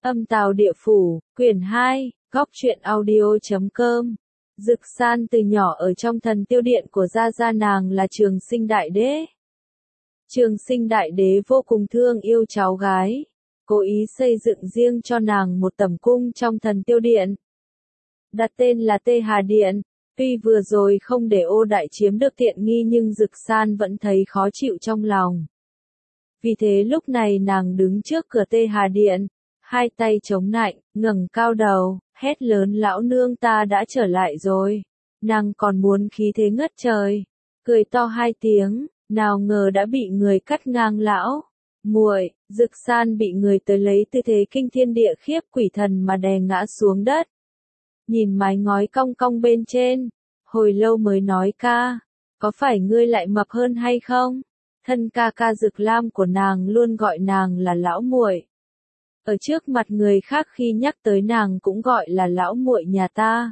Âm Tào Địa Phủ, quyển 2, góc truyện audio.com. Dực San từ nhỏ ở trong thần tiêu điện của gia gia nàng là Trường Sinh Đại Đế. Trường Sinh Đại Đế vô cùng thương yêu cháu gái, cố ý xây dựng riêng cho nàng một tẩm cung trong thần tiêu điện. Đặt tên là Tê Hà Điện. Tuy vừa rồi không để Ô Đại chiếm được tiện nghi nhưng Dực San vẫn thấy khó chịu trong lòng. Vì thế lúc này nàng đứng trước cửa Tê Hà Điện, hai tay chống nạnh, ngẩng cao đầu, hét lớn: lão nương ta đã trở lại rồi. Nàng còn muốn khí thế ngất trời, cười to hai tiếng, nào ngờ đã bị người cắt ngang lão. Muội, Dực San bị người tới lấy tư thế kinh thiên địa khiếp quỷ thần mà đè ngã xuống đất. Nhìn mái ngói cong cong bên trên, hồi lâu mới nói: ca, có phải ngươi lại mập hơn hay không? Thân ca ca Dực Lam của nàng luôn gọi nàng là lão muội. Ở trước mặt người khác khi nhắc tới nàng cũng gọi là lão muội nhà ta.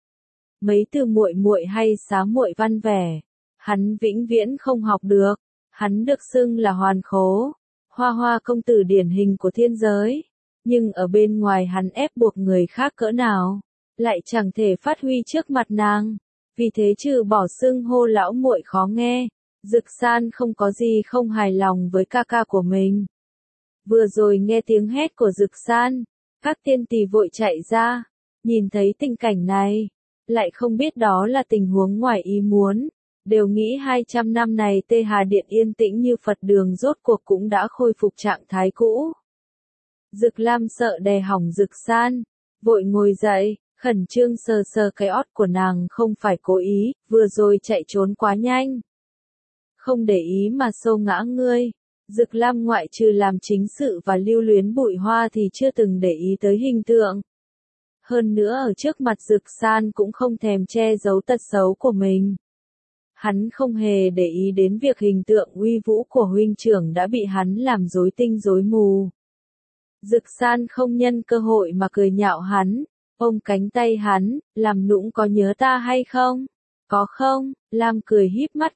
Mấy từ muội muội hay xá muội văn vẻ, hắn vĩnh viễn không học được. Hắn được xưng là hoàn khố, hoa hoa công tử điển hình của thiên giới. Nhưng ở bên ngoài hắn ép buộc người khác cỡ nào, lại chẳng thể phát huy trước mặt nàng. Vì thế trừ bỏ xưng hô lão muội khó nghe, Dực San không có gì không hài lòng với ca ca của mình. Vừa rồi nghe tiếng hét của Dực San, các tiên tỳ vội chạy ra, nhìn thấy tình cảnh này, lại không biết đó là tình huống ngoài ý muốn, đều nghĩ 200 năm này Tê Hà Điện yên tĩnh như Phật đường rốt cuộc cũng đã khôi phục trạng thái cũ. Dực Lam sợ đè hỏng Dực San, vội ngồi dậy, khẩn trương sờ sờ cái ót của nàng, không phải cố ý, vừa rồi chạy trốn quá nhanh. Không để ý mà xô ngã ngươi. Dực Lam ngoại trừ làm chính sự và lưu luyến bụi hoa thì chưa từng để ý tới hình tượng. Hơn nữa ở trước mặt Dực San cũng không thèm che giấu tật xấu của mình. Hắn không hề để ý đến việc hình tượng uy vũ của huynh trưởng đã bị hắn làm rối tinh rối mù. Dực San không nhân cơ hội mà cười nhạo hắn, ôm cánh tay hắn, làm nũng: có nhớ ta hay không? Có không? Lam cười híp mắt: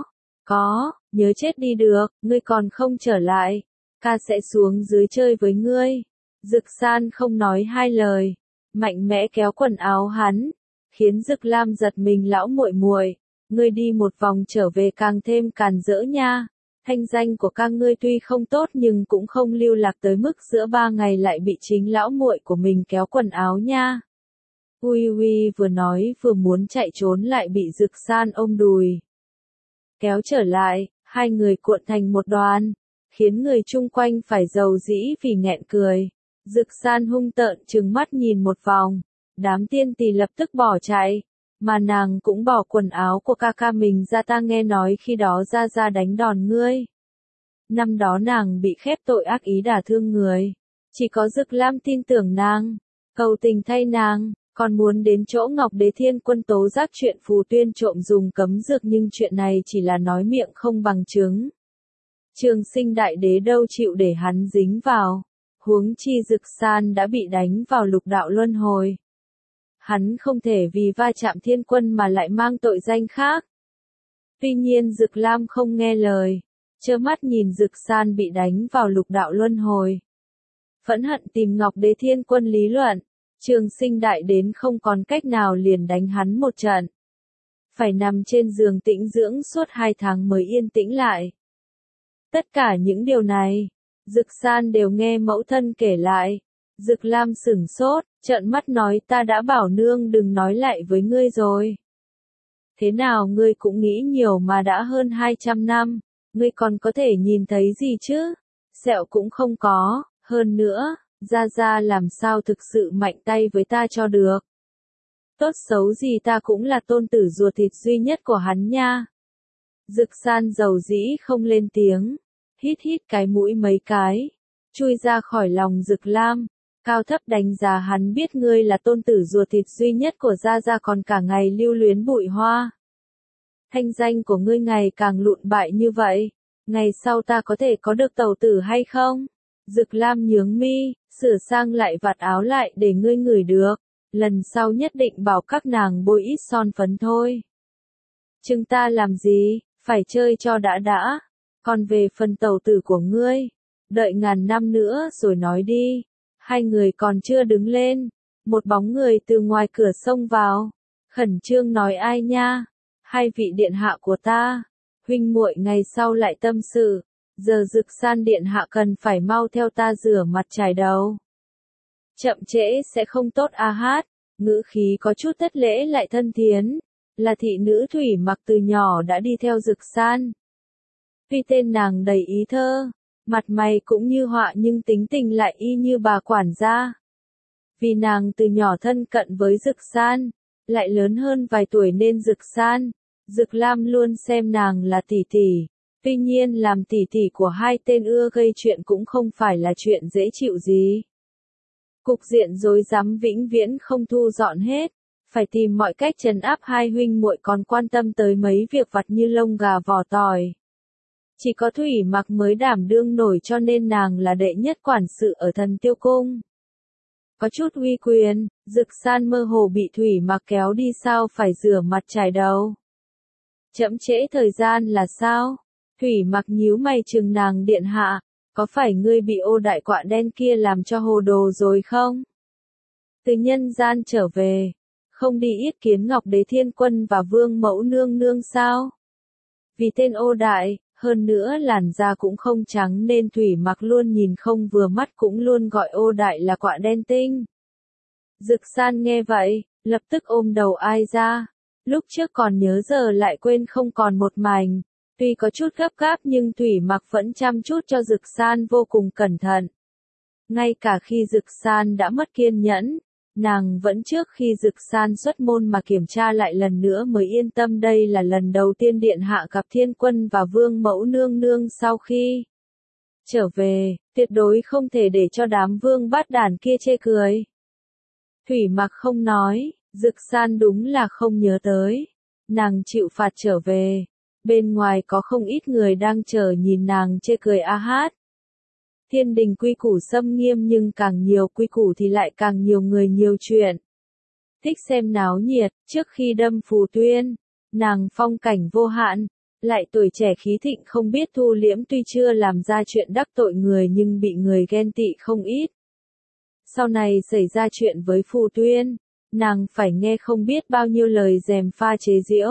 có, nhớ chết đi được, ngươi còn không trở lại, ca sẽ xuống dưới chơi với ngươi. Dực San không nói hai lời, mạnh mẽ kéo quần áo hắn, khiến Dực Lam giật mình: lão muội muội, ngươi đi một vòng trở về càng thêm càn rỡ nha. Thanh danh của ca ngươi tuy không tốt nhưng cũng không lưu lạc tới mức giữa 3 ngày lại bị chính lão muội của mình kéo quần áo nha. Uy Uy vừa nói vừa muốn chạy trốn lại bị Dực San ôm đùi kéo trở lại, hai người cuộn thành một đoàn, khiến người chung quanh phải rầu rĩ vì nghẹn cười. Dực San hung tợn trừng mắt nhìn một vòng, đám tiên tỳ lập tức bỏ chạy, mà nàng cũng bỏ quần áo của ca ca mình ra. Ta nghe nói khi đó gia gia đánh đòn ngươi. Năm đó nàng bị khép tội ác ý đả thương người, chỉ có Dực Lam tin tưởng nàng, cầu tình thay nàng. Còn muốn đến chỗ Ngọc Đế Thiên Quân tố giác chuyện Phù Tuyên trộm dùng cấm dược, nhưng chuyện này chỉ là nói miệng không bằng chứng. Trường Sinh Đại Đế đâu chịu để hắn dính vào, huống chi Dực San đã bị đánh vào lục đạo luân hồi. Hắn không thể vì va chạm thiên quân mà lại mang tội danh khác. Tuy nhiên Dực Lam không nghe lời, trơ mắt nhìn Dực San bị đánh vào lục đạo luân hồi. Phẫn hận tìm Ngọc Đế Thiên Quân lý luận. Trường Sinh Đại đến không còn cách nào liền đánh hắn một trận. Phải nằm trên giường tĩnh dưỡng suốt 2 tháng mới yên tĩnh lại. Tất cả những điều này, Dực San đều nghe mẫu thân kể lại. Dực Lam sửng sốt, trợn mắt nói: ta đã bảo nương đừng nói lại với ngươi rồi. Thế nào ngươi cũng nghĩ nhiều mà, đã hơn 200 năm, ngươi còn có thể nhìn thấy gì chứ? Sẹo cũng không có, hơn nữa. Gia Gia làm sao thực sự mạnh tay với ta cho được. Tốt xấu gì ta cũng là tôn tử ruột thịt duy nhất của hắn nha. Dực San dầu dĩ không lên tiếng, hít cái mũi mấy cái, chui ra khỏi lòng Dực Lam, cao thấp đánh giá hắn: biết ngươi là tôn tử ruột thịt duy nhất của Gia Gia còn cả ngày lưu luyến bụi hoa. Thanh danh của ngươi ngày càng lụn bại như vậy, ngày sau ta có thể có được tẩu tử hay không? Dực Lam nhướng mi, sửa sang lại vạt áo lại để ngươi ngửi được, lần sau nhất định bảo các nàng bôi ít son phấn thôi. Chừng ta làm gì, phải chơi cho đã. Còn về phần tẩu tử của ngươi, đợi ngàn năm nữa rồi nói đi. Hai người còn chưa đứng lên, một bóng người từ ngoài cửa xông vào, khẩn trương nói ai nha, hai vị điện hạ của ta, huynh muội ngày sau lại tâm sự, giờ Dực San điện hạ cần phải mau theo ta rửa mặt chải đầu. Chậm trễ sẽ không tốt a hát, ngữ khí có chút thất lễ lại thân thiến, là thị nữ Thủy Mặc từ nhỏ đã đi theo Dực San. Tuy tên nàng đầy ý thơ, mặt mày cũng như họa nhưng tính tình lại y như bà quản gia. Vì nàng từ nhỏ thân cận với Dực San, lại lớn hơn vài tuổi nên Dực San, Dực Lam luôn xem nàng là tỷ tỷ. Tuy nhiên làm tỷ tỷ của hai tên ưa gây chuyện cũng không phải là chuyện dễ chịu gì. Cục diện rối rắm vĩnh viễn không thu dọn hết, phải tìm mọi cách trấn áp hai huynh muội còn quan tâm tới mấy việc vặt như lông gà vỏ tỏi. Chỉ có Thủy Mặc mới đảm đương nổi cho nên nàng là đệ nhất quản sự ở Thần Tiêu Cung. Có chút uy quyền, Dực San mơ hồ bị Thủy Mặc kéo đi sao phải rửa mặt chải đầu. Chậm trễ thời gian là sao? Thủy Mặc nhíu mày trừng nàng điện hạ, có phải ngươi bị ô đại quạ đen kia làm cho hồ đồ rồi không? Từ nhân gian trở về, không đi yết kiến Ngọc Đế Thiên Quân và Vương Mẫu Nương Nương sao? Vì tên ô đại, hơn nữa làn da cũng không trắng nên Thủy Mặc luôn nhìn không vừa mắt cũng luôn gọi ô đại là quạ đen tinh. Dực San nghe vậy, lập tức ôm đầu ai ra, lúc trước còn nhớ giờ lại quên không còn một mảnh. Tuy có chút gấp gáp nhưng Thủy Mặc vẫn chăm chút cho Dực San vô cùng cẩn thận. Ngay cả khi Dực San đã mất kiên nhẫn, nàng vẫn trước khi Dực San xuất môn mà kiểm tra lại lần nữa mới yên tâm đây là lần đầu tiên điện hạ gặp Thiên Quân và Vương Mẫu Nương Nương sau khi trở về, tuyệt đối không thể để cho đám vương bát đản kia chê cười. Thủy Mặc không nói, Dực San đúng là không nhớ tới. Nàng chịu phạt trở về. Bên ngoài có không ít người đang chờ nhìn nàng chê cười a hát. Thiên đình quy củ xâm nghiêm nhưng càng nhiều quy củ thì lại càng nhiều người nhiều chuyện. Thích xem náo nhiệt, trước khi đâm Phù Tuyên, nàng phong cảnh vô hạn, lại tuổi trẻ khí thịnh không biết thu liễm tuy chưa làm ra chuyện đắc tội người nhưng bị người ghen tị không ít. Sau này xảy ra chuyện với Phù Tuyên, nàng phải nghe không biết bao nhiêu lời gièm pha chế giễu.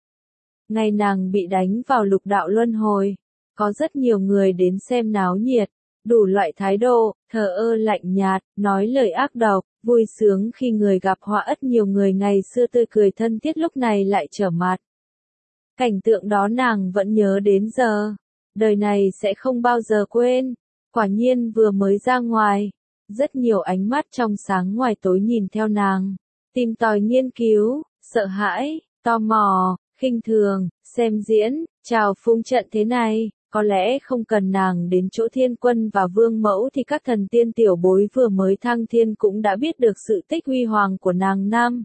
Ngày nàng bị đánh vào lục đạo luân hồi, có rất nhiều người đến xem náo nhiệt, đủ loại thái độ, thờ ơ lạnh nhạt, nói lời ác độc, vui sướng khi người gặp họa ất nhiều người ngày xưa tươi cười thân thiết lúc này lại trở mặt. Cảnh tượng đó nàng vẫn nhớ đến giờ, đời này sẽ không bao giờ quên, quả nhiên vừa mới ra ngoài, rất nhiều ánh mắt trong sáng ngoài tối nhìn theo nàng, tìm tòi nghiên cứu, sợ hãi, tò mò. Khinh thường, xem diễn, chào phung trận thế này, có lẽ không cần nàng đến chỗ Thiên Quân và Vương Mẫu thì các thần tiên tiểu bối vừa mới thăng thiên cũng đã biết được sự tích huy hoàng của nàng năm.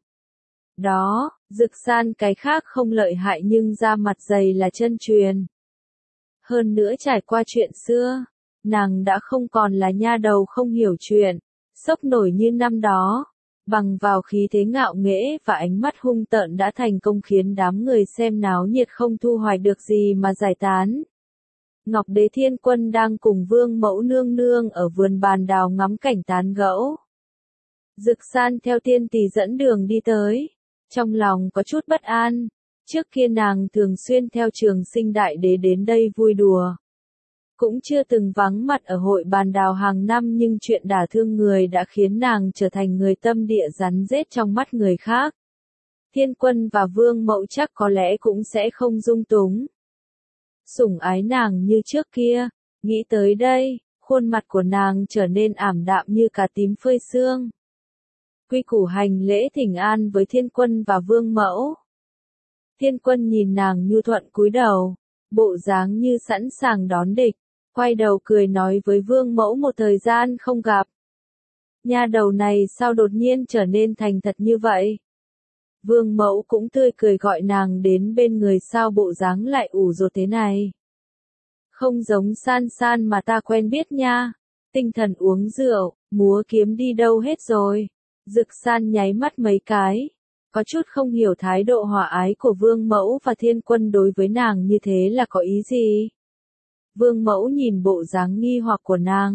Đó, Dực San cái khác không lợi hại nhưng da mặt dày là chân truyền. Hơn nữa trải qua chuyện xưa, nàng đã không còn là nha đầu không hiểu chuyện, sốc nổi như năm đó. Bằng vào khí thế ngạo nghễ và ánh mắt hung tợn đã thành công khiến đám người xem náo nhiệt không thu hoạch được gì mà giải tán. Ngọc Đế Thiên Quân đang cùng Vương Mẫu Nương Nương ở vườn bàn đào ngắm cảnh tán gẫu. Dực San theo tiên tỷ dẫn đường đi tới, trong lòng có chút bất an, trước kia nàng thường xuyên theo Trường Sinh Đại Đế đến đây vui đùa. Cũng chưa từng vắng mặt ở hội bàn đào hàng năm nhưng chuyện đả thương người đã khiến nàng trở thành người tâm địa rắn rết trong mắt người khác. Thiên Quân và Vương Mẫu chắc có lẽ cũng sẽ không dung túng. Sủng ái nàng như trước kia, nghĩ tới đây, khuôn mặt của nàng trở nên ảm đạm như cà tím phơi sương. Quy củ hành lễ thỉnh an với Thiên Quân và Vương Mẫu. Thiên Quân nhìn nàng nhu thuận cúi đầu, bộ dáng như sẵn sàng đón địch. Quay đầu cười nói với Vương Mẫu một thời gian không gặp. Nha đầu này sao đột nhiên trở nên thành thật như vậy? Vương Mẫu cũng tươi cười gọi nàng đến bên người sao bộ dáng lại ủ rột thế này. Không giống San San mà ta quen biết nha. Tinh thần uống rượu, múa kiếm đi đâu hết rồi. Dực San nháy mắt mấy cái. Có chút không hiểu thái độ hòa ái của Vương Mẫu và Thiên Quân đối với nàng như thế là có ý gì? Vương Mẫu nhìn bộ dáng nghi hoặc của nàng,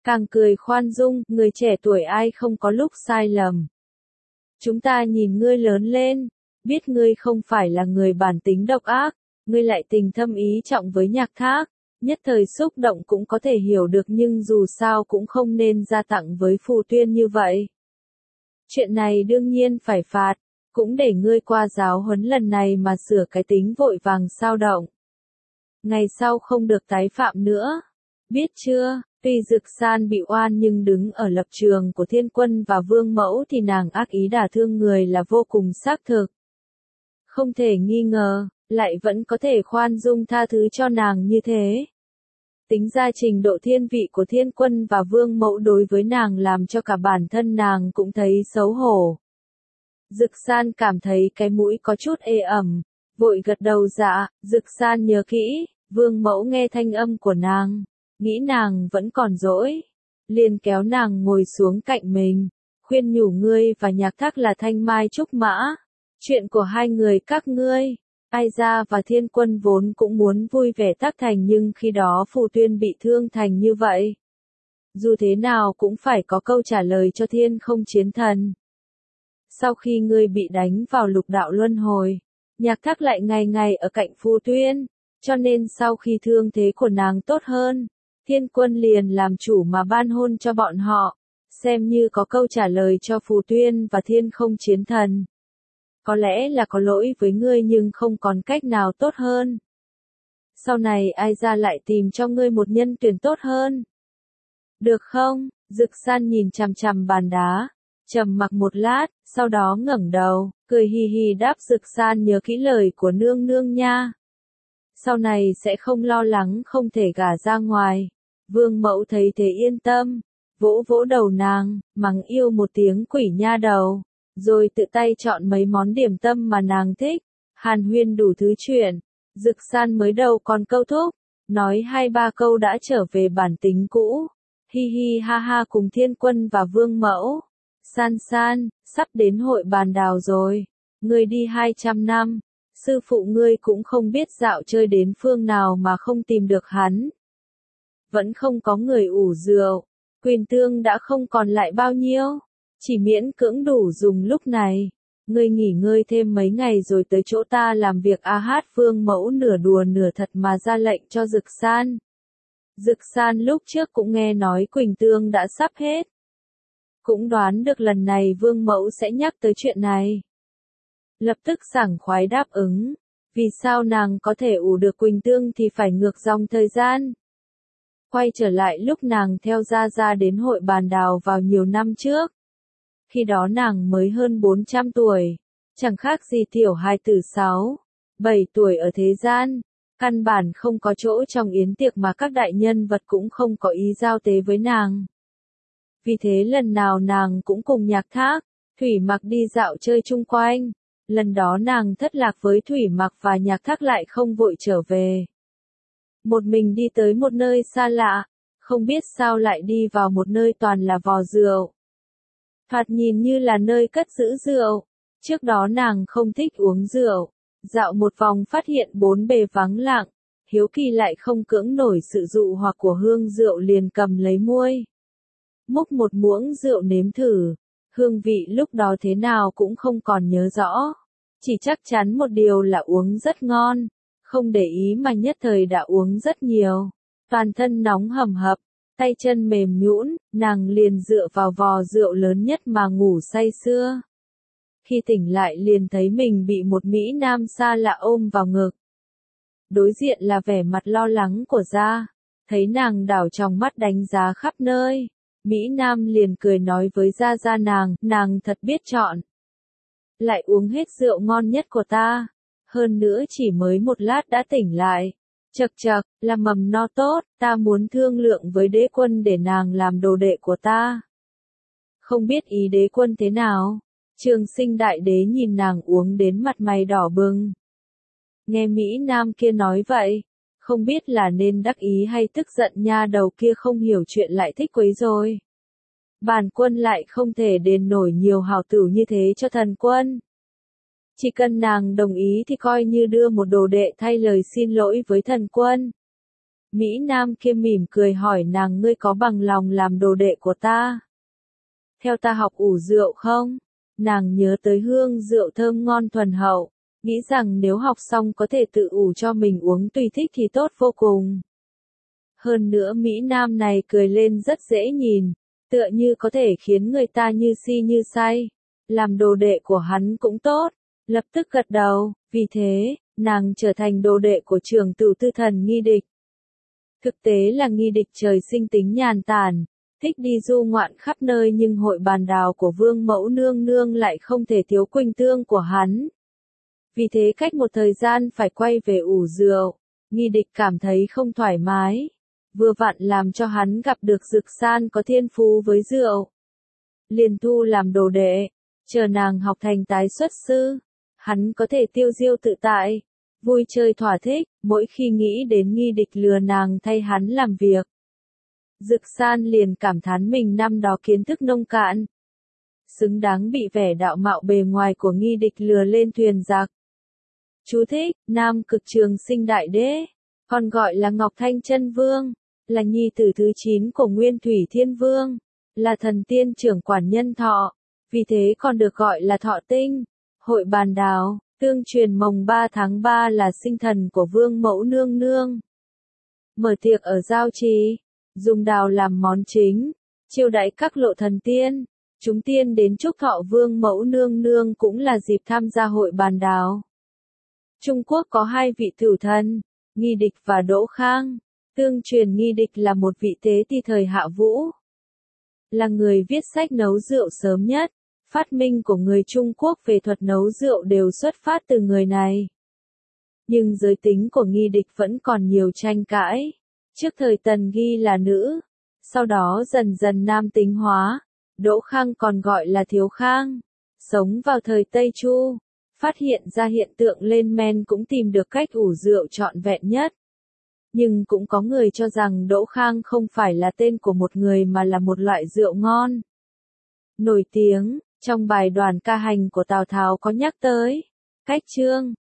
càng cười khoan dung, người trẻ tuổi ai không có lúc sai lầm. Chúng ta nhìn ngươi lớn lên, biết ngươi không phải là người bản tính độc ác, ngươi lại tình thâm ý trọng với Nhạc Thác, nhất thời xúc động cũng có thể hiểu được nhưng dù sao cũng không nên ra tặng với Phù Tuyên như vậy. Chuyện này đương nhiên phải phạt, cũng để ngươi qua giáo huấn lần này mà sửa cái tính vội vàng sao động. Ngày sau không được tái phạm nữa. Biết chưa, tuy Dực San bị oan nhưng đứng ở lập trường của Thiên Quân và Vương Mẫu thì nàng ác ý đả thương người là vô cùng xác thực. Không thể nghi ngờ, lại vẫn có thể khoan dung tha thứ cho nàng như thế. Tính ra trình độ thiên vị của Thiên Quân và Vương Mẫu đối với nàng làm cho cả bản thân nàng cũng thấy xấu hổ. Dực San cảm thấy cái mũi có chút ê ẩm, vội gật đầu dạ, Dực San nhớ kỹ, Vương Mẫu nghe thanh âm của nàng, nghĩ nàng vẫn còn dỗi, liền kéo nàng ngồi xuống cạnh mình, khuyên nhủ ngươi và Nhạc Thác là thanh mai trúc mã, chuyện của hai người các ngươi. Ai Gia và Thiên Quân vốn cũng muốn vui vẻ tác thành nhưng khi đó Phù Tuyên bị thương thành như vậy. Dù thế nào cũng phải có câu trả lời cho Thiên Không Chiến Thần. Sau khi ngươi bị đánh vào lục đạo luân hồi, Nhạc Thác lại ngày ngày ở cạnh Phù Tuyên, cho nên sau khi thương thế của nàng tốt hơn, Thiên Quân liền làm chủ mà ban hôn cho bọn họ, xem như có câu trả lời cho Phù Tuyên và Thiên Không Chiến Thần. Có lẽ là có lỗi với ngươi nhưng không còn cách nào tốt hơn. Sau này Ai Gia lại tìm cho ngươi một nhân tuyển tốt hơn. Được không? Dực San nhìn chằm chằm bàn đá, trầm mặc một lát, sau đó ngẩng đầu, cười hì hì đáp Dực San nhớ kỹ lời của nương nương nha. Sau này sẽ không lo lắng không thể gả ra ngoài. Vương Mẫu thấy thế yên tâm, vỗ vỗ đầu nàng, mắng yêu một tiếng quỷ nha đầu. Rồi tự tay chọn mấy món điểm tâm mà nàng thích, hàn huyên đủ thứ chuyện. Dực San mới đầu còn câu thúc, nói 2-3 câu đã trở về bản tính cũ. Hi hi ha ha cùng Thiên Quân và Vương Mẫu. San San, sắp đến hội bàn đào rồi. Ngươi đi 200 năm, sư phụ ngươi cũng không biết dạo chơi đến phương nào mà không tìm được hắn. Vẫn không có người ủ rượu, quyền tương đã không còn lại bao nhiêu. Chỉ miễn cưỡng đủ dùng lúc này. Ngươi nghỉ ngơi thêm mấy ngày rồi tới chỗ ta làm việc. Hát Vương Mẫu nửa đùa nửa thật mà ra lệnh cho Dực San. Dực San lúc trước cũng nghe nói Quỳnh Tương đã sắp hết. Cũng đoán được lần này Vương Mẫu sẽ nhắc tới chuyện này. Lập tức sảng khoái đáp ứng. Vì sao nàng có thể ủ được Quỳnh Tương thì phải ngược dòng thời gian. Quay trở lại lúc nàng theo Gia Gia đến hội bàn đào vào nhiều năm trước. Khi đó nàng mới hơn 400 tuổi, chẳng khác gì tiểu hài tử 6-7 tuổi ở thế gian, căn bản không có chỗ trong yến tiệc mà các đại nhân vật cũng không có ý giao tế với nàng. Vì thế lần nào nàng cũng cùng Nhạc Thác, Thủy Mặc đi dạo chơi chung quanh, lần đó nàng thất lạc với Thủy Mặc và Nhạc Thác lại không vội trở về. Một mình đi tới một nơi xa lạ, không biết sao lại đi vào một nơi toàn là vò rượu. Thoạt nhìn như là nơi cất giữ rượu. Trước đó nàng không thích uống rượu. Dạo một vòng phát hiện bốn bề vắng lặng. Hiếu kỳ lại không cưỡng nổi sự dụ hoặc của hương rượu liền cầm lấy muôi. Múc một muỗng rượu nếm thử. Hương vị lúc đó thế nào cũng không còn nhớ rõ. Chỉ chắc chắn một điều là uống rất ngon. Không để ý mà nhất thời đã uống rất nhiều. Toàn thân nóng hầm hập. Tay chân mềm nhũn, nàng liền dựa vào vò rượu lớn nhất mà ngủ say sưa. Khi tỉnh lại liền thấy mình bị một Mỹ Nam xa lạ ôm vào ngực. Đối diện là vẻ mặt lo lắng của Gia. Thấy nàng đảo trong mắt đánh giá khắp nơi. Mỹ Nam liền cười nói với Gia nàng thật biết chọn. Lại uống hết rượu ngon nhất của ta. Hơn nữa chỉ mới một lát đã tỉnh lại. Chậc chậc, là mầm no tốt, ta muốn thương lượng với đế quân để nàng làm đồ đệ của ta. Không biết ý đế quân thế nào? Trường Sinh đại đế nhìn nàng uống đến mặt mày đỏ bừng. Nghe Mỹ Nam kia nói vậy, không biết là nên đắc ý hay tức giận nha đầu kia không hiểu chuyện lại thích quấy rồi. Bản quân lại không thể đền nổi nhiều hảo tử như thế cho thần quân. Chỉ cần nàng đồng ý thì coi như đưa một đồ đệ thay lời xin lỗi với thần quân. Mỹ Nam kia mỉm cười hỏi nàng ngươi có bằng lòng làm đồ đệ của ta? Theo ta học ủ rượu không? Nàng nhớ tới hương rượu thơm ngon thuần hậu, nghĩ rằng nếu học xong có thể tự ủ cho mình uống tùy thích thì tốt vô cùng. Hơn nữa Mỹ Nam này cười lên rất dễ nhìn, tựa như có thể khiến người ta như si như say. Làm đồ đệ của hắn cũng tốt, lập tức gật đầu, vì thế, nàng trở thành đồ đệ của trưởng tử tư thần Nghi Địch. Thực tế là Nghi Địch trời sinh tính nhàn tản, thích đi du ngoạn khắp nơi nhưng hội bàn đào của Vương Mẫu Nương Nương lại không thể thiếu quỳnh tương của hắn. Vì thế cách một thời gian phải quay về ủ rượu, Nghi Địch cảm thấy không thoải mái. Vừa vặn làm cho hắn gặp được Dực San có thiên phú với rượu. Liền thu làm đồ đệ, chờ nàng học thành tái xuất sư, hắn có thể tiêu diêu tự tại, vui chơi thỏa thích, mỗi khi nghĩ đến Nghi Địch lừa nàng thay hắn làm việc. Dực San liền cảm thán mình năm đó kiến thức nông cạn, xứng đáng bị vẻ đạo mạo bề ngoài của Nghi Địch lừa lên thuyền giặc. Chú thích, Nam Cực Trường Sinh Đại Đế, còn gọi là Ngọc Thanh Chân Vương, là nhi tử thứ 9 của Nguyên Thủy Thiên Vương, là thần tiên trưởng quản nhân thọ, vì thế còn được gọi là Thọ Tinh. Hội bàn đào, tương truyền mồng 3 tháng 3 là sinh thần của Vương Mẫu Nương Nương. Mở tiệc ở Giao Trì, dùng đào làm món chính, chiêu đãi các lộ thần tiên. Chúng tiên đến chúc thọ Vương Mẫu Nương Nương cũng là dịp tham gia hội bàn đào. Trung Quốc có 2 vị tử thần, Nghi Địch và Đỗ Khang. Tương truyền Nghi Địch là một vị tế ti thời Hạ Vũ, là người viết sách nấu rượu sớm nhất. Phát minh của người Trung Quốc về thuật nấu rượu đều xuất phát từ người này. Nhưng giới tính của Nghi Địch vẫn còn nhiều tranh cãi. Trước thời Tần ghi là nữ, sau đó dần dần nam tính hóa. Đỗ Khang còn gọi là Thiếu Khang, sống vào thời Tây Chu, phát hiện ra hiện tượng lên men cũng tìm được cách ủ rượu trọn vẹn nhất. Nhưng cũng có người cho rằng Đỗ Khang không phải là tên của một người mà là một loại rượu ngon. Nổi tiếng, trong bài Đoàn Ca Hành của Tào Tháo có nhắc tới, cách chương,